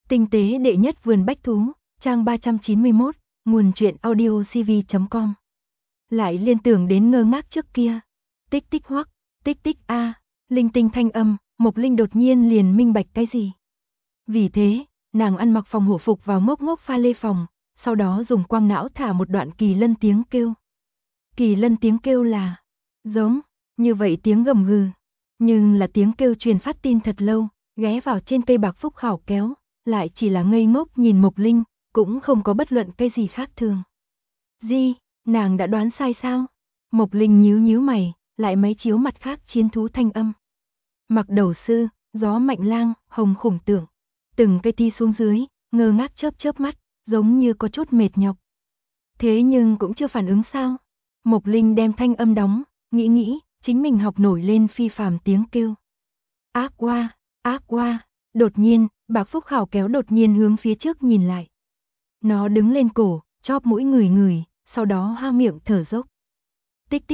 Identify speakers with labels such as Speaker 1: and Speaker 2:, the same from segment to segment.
Speaker 1: Tinh tế đệ nhất vườn bách thú, trang 391, nguồn truyện audiocv.com. Lại liên tưởng đến ngơ ngác trước kia. Tích tích hoắc, tích tích a, linh tinh thanh âm, Mộc Linh đột nhiên liền minh bạch cái gì. Vì thế, nàng ăn mặc phòng hổ phục vào ngốc ngốc pha lê phòng, sau đó dùng quang não thả một đoạn kỳ lân tiếng kêu. Kỳ lân tiếng kêu là giống như vậy tiếng gầm gừ, nhưng là tiếng kêu truyền phát tin thật lâu, ghé vào trên cây bạc phúc khảo kéo, lại chỉ là ngây ngốc nhìn Mộc Linh, cũng không có bất luận cái gì khác thường. Gì, nàng đã đoán sai sao? Mộc Linh nhíu nhíu mày, lại máy chiếu mặt khác chiến thú thanh âm. Mặc đầu sư, gió mạnh lang, hồng khủng tưởng, từng cây thi xuống dưới, ngơ ngác chớp chớp mắt, giống như có chút mệt nhọc. Thế nhưng cũng chưa phản ứng sao? Mộc Linh đem thanh âm đóng, nghĩ, chính mình học nổi lên phi phàm tiếng kêu. Ác qua, đột nhiên, Bạc Phúc Khảo kéo đột nhiên hướng phía trước nhìn lại. Nó đứng lên cổ, chóp mũi ngửi, sau đó ha miệng thở dốc. Tích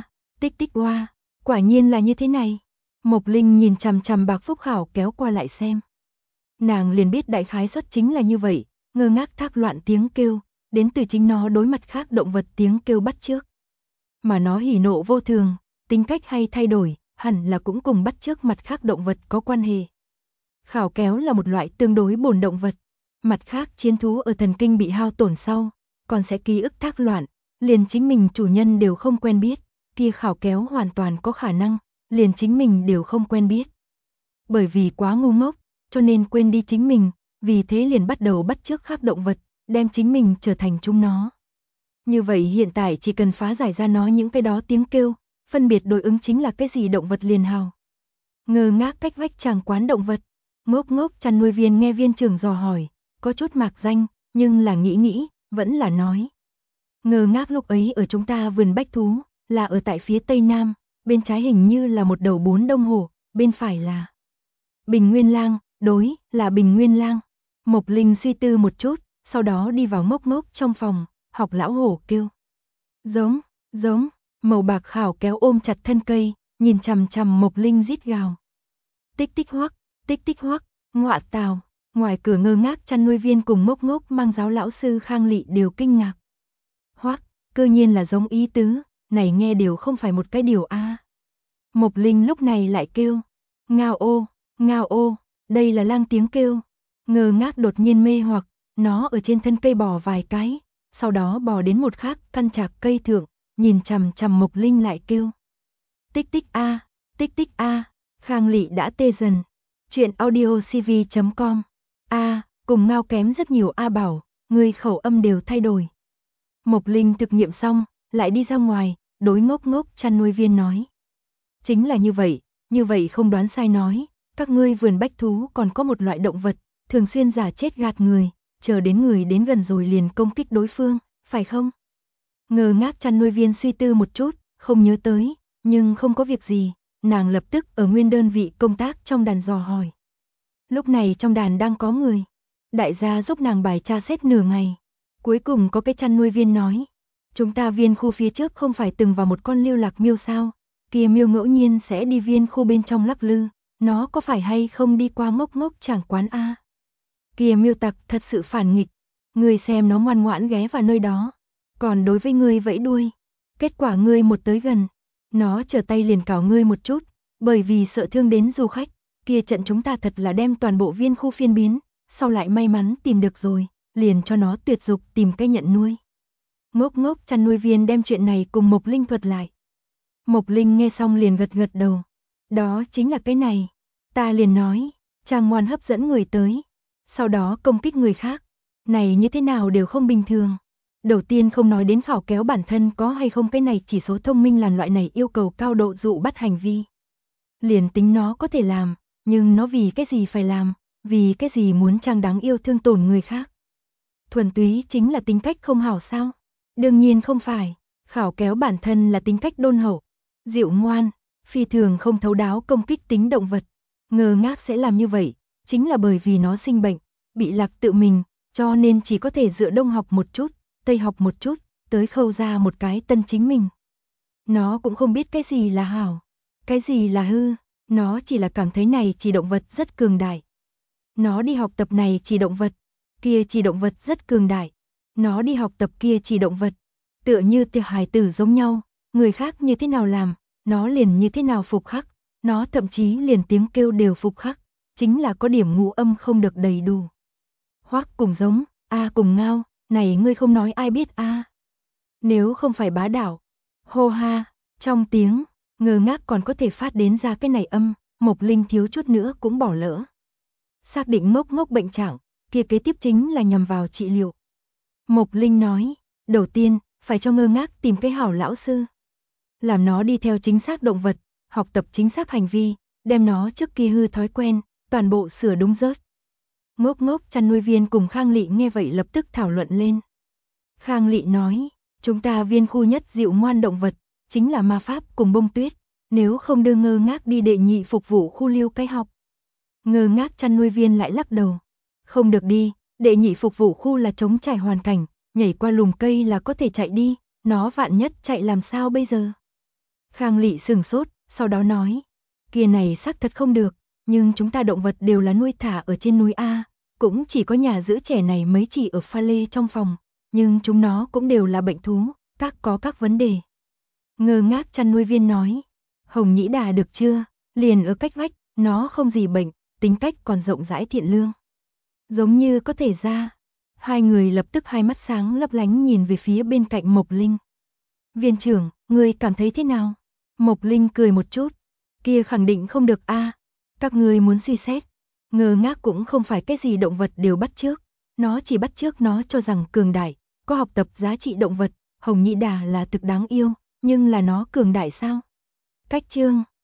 Speaker 1: tích hoa, quả nhiên là như thế này. Mộc Linh nhìn chằm chằm Bạc Phúc Khảo kéo qua lại xem. Nàng liền biết đại khái suất chính là như vậy, ngơ ngác thác loạn tiếng kêu, đến từ chính nó đối mặt khác động vật tiếng kêu bắt chước. Mà nó hỉ nộ vô thường, tính cách hay thay đổi, hẳn là cũng cùng bắt chước mặt khác động vật có quan hệ. Khảo kéo là một loại tương đối bổn động vật, mặt khác chiến thú ở thần kinh bị hao tổn sau, còn sẽ ký ức thác loạn, liền chính mình chủ nhân đều không quen biết, kia khảo kéo hoàn toàn có khả năng, liền chính mình đều không quen biết. Bởi vì quá ngu ngốc, cho nên quên đi chính mình, vì thế liền bắt đầu bắt chước khác động vật, đem chính mình trở thành chúng nó. Như vậy hiện tại chỉ cần phá giải ra nó những cái đó tiếng kêu, phân biệt đối ứng chính là cái gì động vật liền hào. Ngơ ngác cách vách chàng quán động vật, ngốc ngốc chăn nuôi viên nghe viên trưởng dò hỏi, có chút mạc danh, nhưng là nghĩ, vẫn là nói. Ngơ ngác lúc ấy ở chúng ta vườn bách thú, là ở tại phía tây nam, bên trái hình như là một đầu 4 đông hổ, bên phải là Bình Nguyên Lang, đối, là Bình Nguyên Lang. Mộc Linh suy tư một chút, sau đó đi vào ngốc ngốc trong phòng, học lão hổ kêu. Giống, màu bạc khảo kéo ôm chặt thân cây, nhìn chằm chằm Mộc Linh rít gào. Tích tích hoắc, ngọa tào, ngoài cửa ngơ ngác chăn nuôi viên cùng ngốc ngốc mang giáo lão sư Khang Lị đều kinh ngạc. Hoắc, cơ nhiên là giống ý tứ, này nghe đều không phải một cái điều a. Mộc Linh lúc này lại kêu, ngao ô, đây là lang tiếng kêu. Ngơ ngác đột nhiên mê hoặc, nó ở trên thân cây bò vài cái, sau đó bò đến một khác căn chạc cây thượng, nhìn chằm chằm Mộc Linh lại kêu. Tích tích a, Khang Lị đã tê dần. Chuyện audiocv.com. Cùng ngao kém rất nhiều a bảo, người khẩu âm đều thay đổi. Mộc Linh thực nghiệm xong, lại đi ra ngoài, đối ngốc ngốc chăn nuôi viên nói. Chính là như vậy không đoán sai nói, các ngươi vườn bách thú còn có một loại động vật, thường xuyên giả chết gạt người, chờ đến người đến gần rồi liền công kích đối phương, phải không? Ngơ ngác chăn nuôi viên suy tư một chút, không nhớ tới, nhưng không có việc gì, nàng lập tức ở nguyên đơn vị công tác trong đàn dò hỏi. Lúc này trong đàn đang có người, đại gia giúp nàng bài tra xét nửa ngày. Cuối cùng có cái chăn nuôi viên nói, chúng ta viên khu phía trước không phải từng vào một con lưu lạc miêu sao, kia miêu ngẫu nhiên sẽ đi viên khu bên trong lắc lư, nó có phải hay không đi qua ngốc ngốc chẳng quán a? Kia miêu tặc thật sự phản nghịch, ngươi xem nó ngoan ngoãn ghé vào nơi đó, còn đối với ngươi vẫy đuôi, kết quả ngươi một tới gần, nó trở tay liền cào ngươi một chút, bởi vì sợ thương đến du khách, kia trận chúng ta thật là đem toàn bộ viên khu phiên biến, sau lại may mắn tìm được rồi, liền cho nó tuyệt dục tìm cách nhận nuôi. Ngốc ngốc chăn nuôi viên đem chuyện này cùng Mộc Linh thuật lại. Mộc Linh nghe xong liền gật gật đầu. Đó chính là cái này. Ta liền nói, chàng ngoan hấp dẫn người tới, sau đó công kích người khác. Này như thế nào đều không bình thường. Đầu tiên không nói đến khảo kéo bản thân có hay không cái này chỉ số thông minh làm loại này yêu cầu cao độ dụ bắt hành vi. Liền tính nó có thể làm, nhưng nó vì cái gì phải làm, vì cái gì muốn chàng đáng yêu thương tổn người khác. Thuần túy chính là tính cách không hảo sao? Đương nhiên không phải, khảo kéo bản thân là tính cách đôn hậu, dịu ngoan, phi thường không thấu đáo công kích tính động vật. Ngơ ngác sẽ làm như vậy, chính là bởi vì nó sinh bệnh, bị lạc tự mình, cho nên chỉ có thể dựa đông học một chút, tây học một chút, tới khâu ra một cái tân chính mình. Nó cũng không biết cái gì là hảo, cái gì là hư, nó chỉ là cảm thấy này chỉ động vật rất cường đại. Nó đi học tập này chỉ động vật, kia chỉ động vật rất cường đại. Nó đi học tập kia chỉ động vật, tựa như tiểu hài tử giống nhau, người khác như thế nào làm, nó liền như thế nào phục khắc, nó thậm chí liền tiếng kêu đều phục khắc, chính là có điểm ngũ âm không được đầy đủ. Hoắc cùng giống, a cùng ngao, này ngươi không nói ai biết a. Nếu không phải bá đạo, hô ha, trong tiếng, ngơ ngác còn có thể phát đến ra cái này âm, Mộc Linh thiếu chút nữa cũng bỏ lỡ. Xác định ngốc ngốc bệnh trạng, kia kế tiếp chính là nhằm vào trị liệu. Mộc Linh nói, đầu tiên, phải cho ngơ ngác tìm cái hảo lão sư. Làm nó đi theo chính xác động vật, học tập chính xác hành vi, đem nó trước kia hư thói quen, toàn bộ sửa đúng rớt. Ngốc ngốc chăn nuôi viên cùng Khang Lị nghe vậy lập tức thảo luận lên. Khang Lị nói, chúng ta viên khu nhất dịu ngoan động vật, chính là ma pháp cùng bông tuyết, nếu không đưa ngơ ngác đi đệ nhị phục vụ khu lưu cái học. Ngơ ngác chăn nuôi viên lại lắc đầu. Không được đi, đệ nhị phục vụ khu là trống trải hoàn cảnh, nhảy qua lùm cây là có thể chạy đi, nó vạn nhất chạy làm sao bây giờ? Khang Lị sừng sốt, sau đó nói, kia này xác thật không được, nhưng chúng ta động vật đều là nuôi thả ở trên núi A, cũng chỉ có nhà giữ trẻ này mấy chỉ ở pha lê trong phòng, nhưng chúng nó cũng đều là bệnh thú, có các vấn đề. Ngơ ngác chăn nuôi viên nói, Hồng Nhĩ Đà được chưa, liền ở cách vách, nó không gì bệnh, tính cách còn rộng rãi thiện lương. Giống như có thể ra. Hai người lập tức hai mắt sáng lấp lánh nhìn về phía bên cạnh Mộc Linh. Viên trưởng, người cảm thấy thế nào? Mộc Linh cười một chút. Kia khẳng định không được a. Các người muốn suy xét. Ngơ ngác cũng không phải cái gì động vật đều bắt chước. Nó chỉ bắt chước nó cho rằng cường đại, có học tập giá trị động vật. Hồng Nhĩ Đà là thực đáng yêu, nhưng là nó cường đại sao? Cách chương